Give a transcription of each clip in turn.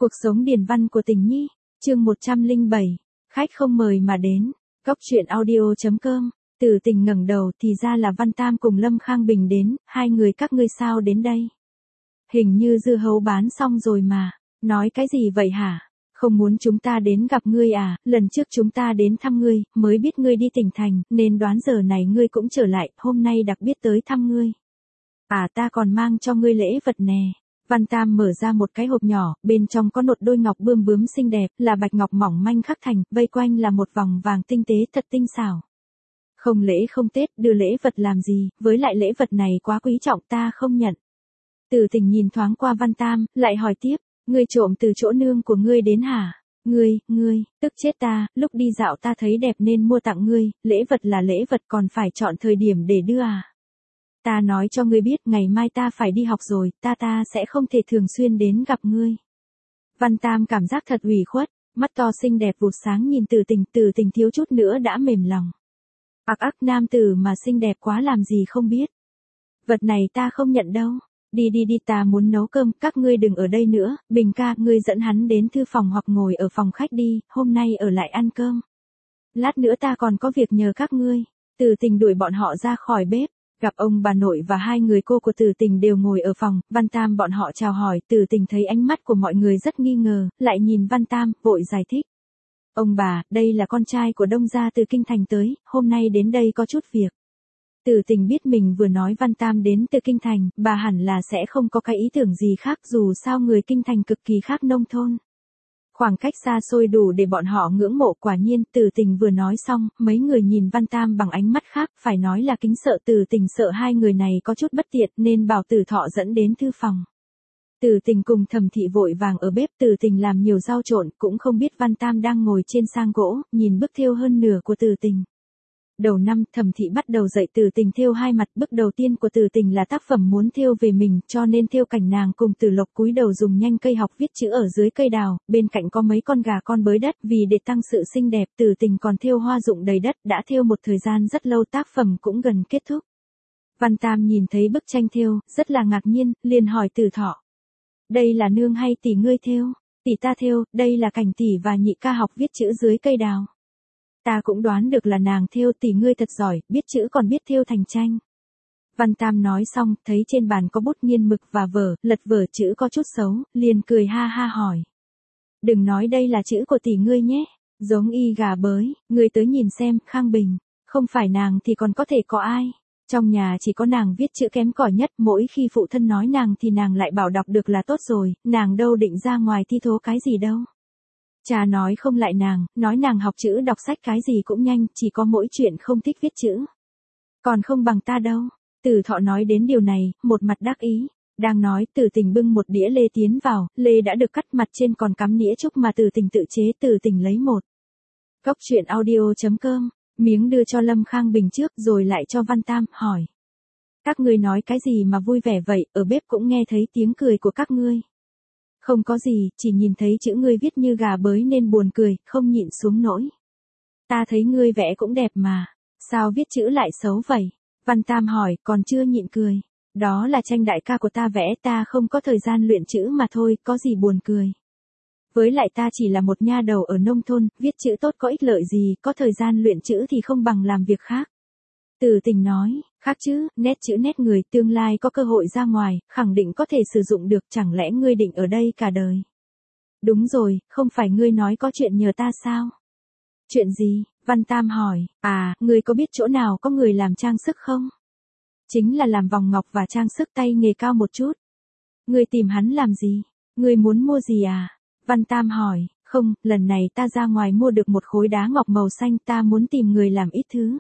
Cuộc sống điển văn của Tình Nhi, chương 107, khách không mời mà đến. Góc truyện audio.com. Từ Tình ngẩng đầu thì ra là Văn Tam cùng Lâm Khang Bình đến, hai người các ngươi sao đến đây? Hình như dưa hấu bán xong rồi mà, nói cái gì vậy hả? Không muốn chúng ta đến gặp ngươi à, lần trước chúng ta đến thăm ngươi, mới biết ngươi đi tỉnh thành, nên đoán giờ này ngươi cũng trở lại, hôm nay đặc biệt tới thăm ngươi. À ta còn mang cho ngươi lễ vật nè. Văn Tam mở ra một cái hộp nhỏ, bên trong có một đôi ngọc bươm bướm xinh đẹp, là bạch ngọc mỏng manh khắc thành, vây quanh là một vòng vàng tinh tế thật tinh xảo. Không lễ không Tết, đưa lễ vật làm gì, với lại lễ vật này quá quý trọng ta không nhận. Từ Tình nhìn thoáng qua Văn Tam, lại hỏi tiếp, ngươi trộm từ chỗ nương của ngươi đến hả? Ngươi, tức chết ta, lúc đi dạo ta thấy đẹp nên mua tặng ngươi, lễ vật là lễ vật còn phải chọn thời điểm để đưa à? Ta nói cho ngươi biết ngày mai ta phải đi học rồi, ta sẽ không thể thường xuyên đến gặp ngươi. Văn Tam cảm giác thật ủy khuất, mắt to xinh đẹp vụt sáng nhìn Từ Tình thiếu chút nữa đã mềm lòng. Ác nam tử mà xinh đẹp quá làm gì không biết. Vật này ta không nhận đâu. Đi ta muốn nấu cơm, các ngươi đừng ở đây nữa, Bình ca, ngươi dẫn hắn đến thư phòng hoặc ngồi ở phòng khách đi, hôm nay ở lại ăn cơm. Lát nữa ta còn có việc nhờ các ngươi. Từ Tình đuổi bọn họ ra khỏi bếp. Gặp ông bà nội và hai người cô của Từ Tình đều ngồi ở phòng, Văn Tam bọn họ chào hỏi, Từ Tình thấy ánh mắt của mọi người rất nghi ngờ, lại nhìn Văn Tam, vội giải thích. Ông bà, đây là con trai của Đông gia từ Kinh Thành tới, hôm nay đến đây có chút việc. Từ Tình biết mình vừa nói Văn Tam đến từ Kinh Thành, bà hẳn là sẽ không có cái ý tưởng gì khác dù sao người Kinh Thành cực kỳ khác nông thôn. Khoảng cách xa xôi đủ để bọn họ ngưỡng mộ quả nhiên, Từ Tình vừa nói xong, mấy người nhìn Văn Tam bằng ánh mắt khác, phải nói là kính sợ. Từ Tình sợ hai người này có chút bất tiện nên bảo Từ Thọ dẫn đến thư phòng. Từ Tình cùng Thẩm Thị vội vàng ở bếp, Từ Tình làm nhiều rau trộn, cũng không biết Văn Tam đang ngồi trên sang gỗ, nhìn bức thêu hơn nửa của Từ Tình. Đầu năm, Thẩm Thị bắt đầu dạy Từ Tình thêu hai mặt, bức đầu tiên của Từ Tình là tác phẩm muốn thêu về mình, cho nên thêu cảnh nàng cùng Từ Lộc cúi đầu dùng nhanh cây học viết chữ ở dưới cây đào, bên cạnh có mấy con gà con bới đất, vì để tăng sự xinh đẹp, Từ Tình còn thêu hoa rụng đầy đất, đã thêu một thời gian rất lâu, tác phẩm cũng gần kết thúc. Văn Tam nhìn thấy bức tranh thêu, rất là ngạc nhiên, liền hỏi Từ Thọ. Đây là nương hay tỷ ngươi thêu? Tỷ ta thêu, đây là cảnh tỷ và nhị ca học viết chữ dưới cây đào. Ta cũng đoán được là nàng thêu, tỷ ngươi thật giỏi, biết chữ còn biết thêu thành tranh. Văn Tam nói xong, thấy trên bàn có bút nghiên mực và vở, lật vở chữ có chút xấu, liền cười ha ha hỏi. Đừng nói đây là chữ của tỷ ngươi nhé, giống y gà bới, ngươi tới nhìn xem, Khang Bình, không phải nàng thì còn có thể có ai. Trong nhà chỉ có nàng viết chữ kém cỏi nhất, mỗi khi phụ thân nói nàng thì nàng lại bảo đọc được là tốt rồi, nàng đâu định ra ngoài thi thố cái gì đâu. Cha nói không lại nàng, nói nàng học chữ đọc sách cái gì cũng nhanh, chỉ có mỗi chuyện không thích viết chữ. Còn không bằng ta đâu. Từ Thọ nói đến điều này, một mặt đắc ý. Đang nói, Từ Tình bưng một đĩa lê tiến vào, lê đã được cắt mặt trên còn cắm nĩa trúc mà Từ Tình tự chế. Từ Tình lấy một. Góc truyện audio.com, miếng đưa cho Lâm Khang Bình trước rồi lại cho Văn Tam, hỏi. Các ngươi nói cái gì mà vui vẻ vậy, ở bếp cũng nghe thấy tiếng cười của các ngươi. Không có gì, chỉ nhìn thấy chữ ngươi viết như gà bới nên buồn cười, không nhịn xuống nỗi. Ta thấy ngươi vẽ cũng đẹp mà, sao viết chữ lại xấu vậy? Văn Tam hỏi, còn chưa nhịn cười. Đó là tranh đại ca của ta vẽ, ta không có thời gian luyện chữ mà thôi, có gì buồn cười. Với lại ta chỉ là một nha đầu ở nông thôn, viết chữ tốt có ích lợi gì, có thời gian luyện chữ thì không bằng làm việc khác. Từ Tình nói, khác chứ, nét chữ nét người, tương lai có cơ hội ra ngoài, khẳng định có thể sử dụng được, chẳng lẽ ngươi định ở đây cả đời? Đúng rồi, không phải ngươi nói có chuyện nhờ ta sao? Chuyện gì? Văn Tam hỏi, à, ngươi có biết chỗ nào có người làm trang sức không? Chính là làm vòng ngọc và trang sức tay nghề cao một chút. Ngươi tìm hắn làm gì? Ngươi muốn mua gì à? Văn Tam hỏi, không, lần này ta ra ngoài mua được một khối đá ngọc màu xanh, ta muốn tìm người làm ít thứ.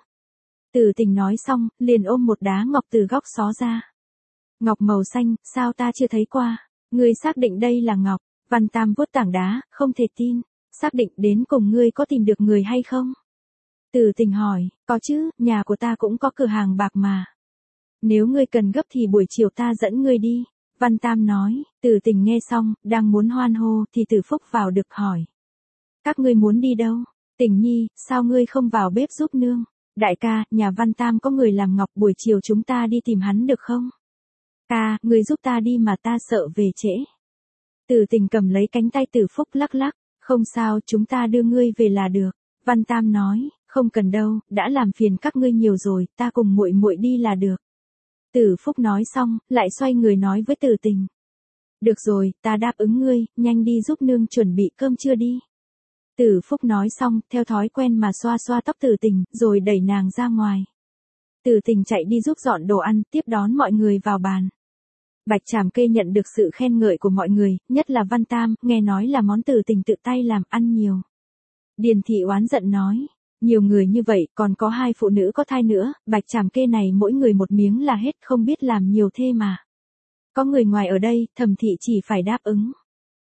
Từ Tình nói xong, liền ôm một đá ngọc từ góc xó ra. Ngọc màu xanh, sao ta chưa thấy qua? Ngươi xác định đây là ngọc? Văn Tam vuốt tảng đá, không thể tin. Xác định đến cùng ngươi có tìm được người hay không? Từ Tình hỏi, có chứ, nhà của ta cũng có cửa hàng bạc mà. Nếu ngươi cần gấp thì buổi chiều ta dẫn ngươi đi. Văn Tam nói, Từ Tình nghe xong, đang muốn hoan hô thì Từ Phúc vào được hỏi. Các ngươi muốn đi đâu? Tình Nhi, sao ngươi không vào bếp giúp nương? Đại ca, nhà Văn Tam có người làm ngọc, buổi chiều chúng ta đi tìm hắn được không? Ca, ngươi giúp ta đi mà ta sợ về trễ. Từ Tình cầm lấy cánh tay Từ Phúc lắc lắc, không sao, chúng ta đưa ngươi về là được. Văn Tam nói, không cần đâu, đã làm phiền các ngươi nhiều rồi, ta cùng muội muội đi là được. Từ Phúc nói xong, lại xoay người nói với Từ Tình. Được rồi, ta đáp ứng ngươi, nhanh đi giúp nương chuẩn bị cơm trưa đi. Từ Phúc nói xong, theo thói quen mà xoa xoa tóc Từ Tình, rồi đẩy nàng ra ngoài. Từ Tình chạy đi giúp dọn đồ ăn, tiếp đón mọi người vào bàn. Bạch Trảm Kê nhận được sự khen ngợi của mọi người, nhất là Văn Tam, nghe nói là món Từ Tình tự tay làm, ăn nhiều. Điền Thị oán giận nói, nhiều người như vậy, còn có 2 phụ nữ có thai nữa, Bạch Trảm Kê này mỗi người một miếng là hết, không biết làm nhiều thế mà. Có người ngoài ở đây, Thẩm Thị chỉ phải đáp ứng.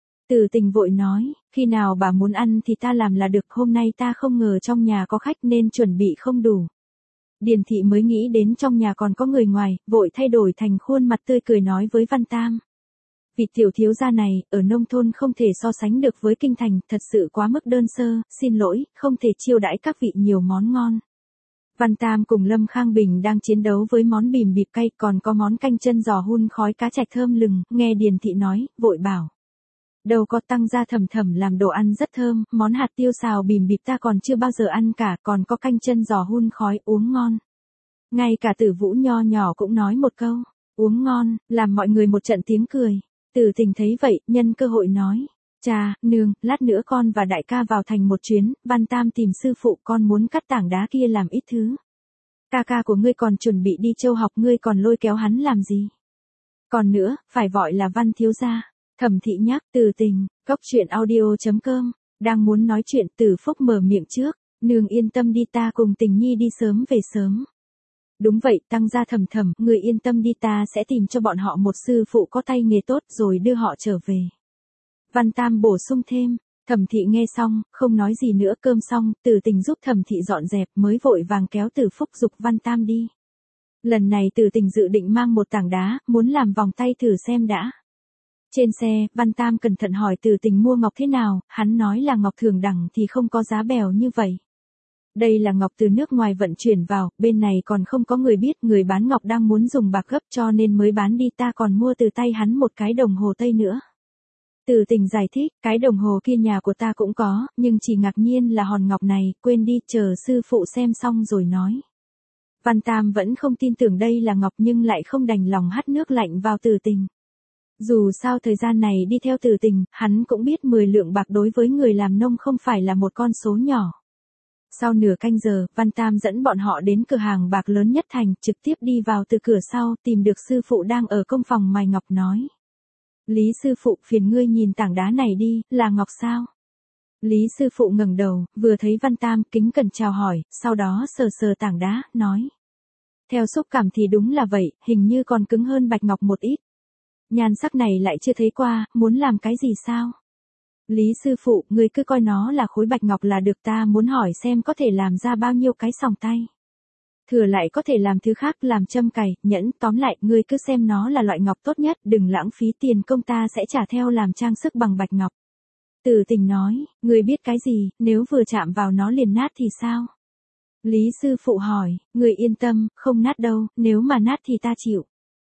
Từ Tình vội nói, khi nào bà muốn ăn thì ta làm là được, hôm nay ta không ngờ trong nhà có khách nên chuẩn bị không đủ. Điền Thị mới nghĩ đến trong nhà còn có người ngoài, vội thay đổi thành khuôn mặt tươi cười nói với Văn Tam. Vị tiểu thiếu gia này, ở nông thôn không thể so sánh được với kinh thành, thật sự quá mức đơn sơ, xin lỗi, không thể chiêu đãi các vị nhiều món ngon. Văn Tam cùng Lâm Khang Bình đang chiến đấu với món bìm bịp cay, còn có món canh chân giò hun khói cá trạch thơm lừng, nghe Điền Thị nói, vội bảo. Đâu có, Tăng gia Thẩm Thẩm làm đồ ăn rất thơm, món hạt tiêu xào bìm bịp ta còn chưa bao giờ ăn cả, còn có canh chân giò hun khói, uống ngon. Ngay cả Tử Vũ nho nhỏ cũng nói một câu, uống ngon, làm mọi người một trận tiếng cười. Từ Tình thấy vậy, nhân cơ hội nói, cha, nương, lát nữa con và đại ca vào thành một chuyến, Văn Tam tìm sư phụ, con muốn cắt tảng đá kia làm ít thứ. Ca ca của ngươi còn chuẩn bị đi châu học, ngươi còn lôi kéo hắn làm gì? Còn nữa, phải gọi là Văn thiếu gia. Thẩm Thị nhắc. Từ Tình, goctruyện.audio.com, đang muốn nói chuyện, Từ Phúc mở miệng trước, nương yên tâm đi, ta cùng Tình Nhi đi sớm về sớm. Đúng vậy, Tăng gia Thẩm Thẩm, người yên tâm đi, ta sẽ tìm cho bọn họ một sư phụ có tay nghề tốt rồi đưa họ trở về. Văn Tam bổ sung thêm. Thẩm Thị nghe xong, không nói gì nữa, cơm xong, Từ Tình giúp Thẩm Thị dọn dẹp mới vội vàng kéo Từ Phúc giục Văn Tam đi. Lần này Từ Tình dự định mang một tảng đá, muốn làm vòng tay thử xem đã. Trên xe, Văn Tam cẩn thận hỏi Từ Tình mua ngọc thế nào, hắn nói là ngọc thường đẳng thì không có giá bèo như vậy. Đây là ngọc từ nước ngoài vận chuyển vào, bên này còn không có người biết, người bán ngọc đang muốn dùng bạc gấp cho nên mới bán đi, ta còn mua từ tay hắn một cái đồng hồ Tây nữa. Từ Tình giải thích, cái đồng hồ kia nhà của ta cũng có, nhưng chỉ ngạc nhiên là hòn ngọc này, quên đi, chờ sư phụ xem xong rồi nói. Văn Tam vẫn không tin tưởng đây là ngọc nhưng lại không đành lòng hắt nước lạnh vào Từ Tình. Dù sao thời gian này đi theo Từ Tình, hắn cũng biết 10 lượng bạc đối với người làm nông không phải là một con số nhỏ. Sau nửa canh giờ, Văn Tam dẫn bọn họ đến cửa hàng bạc lớn nhất thành, trực tiếp đi vào từ cửa sau, tìm được sư phụ đang ở công phòng mài ngọc nói. Lý sư phụ, phiền ngươi nhìn tảng đá này đi, là ngọc sao? Lý sư phụ ngẩng đầu, vừa thấy Văn Tam, kính cẩn chào hỏi, sau đó sờ sờ tảng đá, nói. Theo xúc cảm thì đúng là vậy, hình như còn cứng hơn bạch ngọc một ít. Nhan sắc này lại chưa thấy qua, muốn làm cái gì sao? Lý sư phụ, ngươi cứ coi nó là khối bạch ngọc là được, ta muốn hỏi xem có thể làm ra bao nhiêu cái sòng tay. Thừa lại có thể làm thứ khác, làm châm cài, nhẫn, tóm lại, ngươi cứ xem nó là loại ngọc tốt nhất, đừng lãng phí tiền công, ta sẽ trả theo làm trang sức bằng bạch ngọc. Từ Tình nói, ngươi biết cái gì, nếu vừa chạm vào nó liền nát thì sao? Lý sư phụ hỏi, ngươi yên tâm, không nát đâu, nếu mà nát thì ta chịu.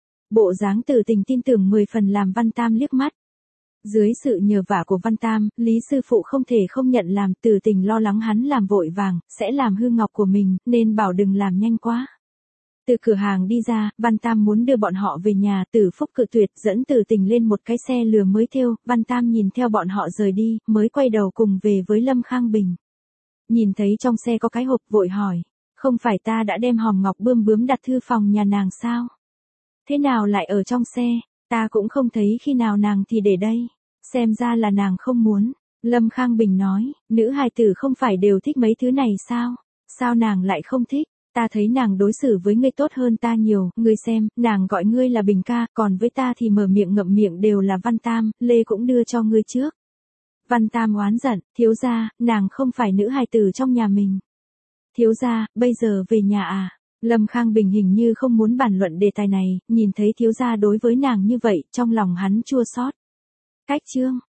Bộ dáng Từ Tình tin tưởng 10 phần làm Văn Tam liếc mắt. Dưới sự nhờ vả của Văn Tam, Lý sư phụ không thể không nhận làm, Từ Tình lo lắng hắn làm vội vàng, sẽ làm hư ngọc của mình, nên bảo đừng làm nhanh quá. Từ cửa hàng đi ra, Văn Tam muốn đưa bọn họ về nhà, Từ Phúc cự tuyệt, dẫn Từ Tình lên một cái xe lừa mới thêu, Văn Tam nhìn theo bọn họ rời đi, mới quay đầu cùng về với Lâm Khang Bình. Nhìn thấy trong xe có cái hộp, vội hỏi, không phải ta đã đem hòm ngọc bươm bướm đặt thư phòng nhà nàng sao? Thế nào lại ở trong xe? Ta cũng không thấy khi nào nàng thì để đây. Xem ra là nàng không muốn. Lâm Khang Bình nói, nữ hài tử không phải đều thích mấy thứ này sao? Sao nàng lại không thích? Ta thấy nàng đối xử với ngươi tốt hơn ta nhiều, ngươi xem, nàng gọi ngươi là Bình ca, còn với ta thì mở miệng ngậm miệng đều là Văn Tam, Lê cũng đưa cho ngươi trước. Văn Tam oán giận, thiếu gia, nàng không phải nữ hài tử trong nhà mình. Thiếu gia, bây giờ về nhà à? Lâm Khang Bình hình như không muốn bàn luận đề tài này, nhìn thấy thiếu gia đối với nàng như vậy, trong lòng hắn chua xót. Cách chương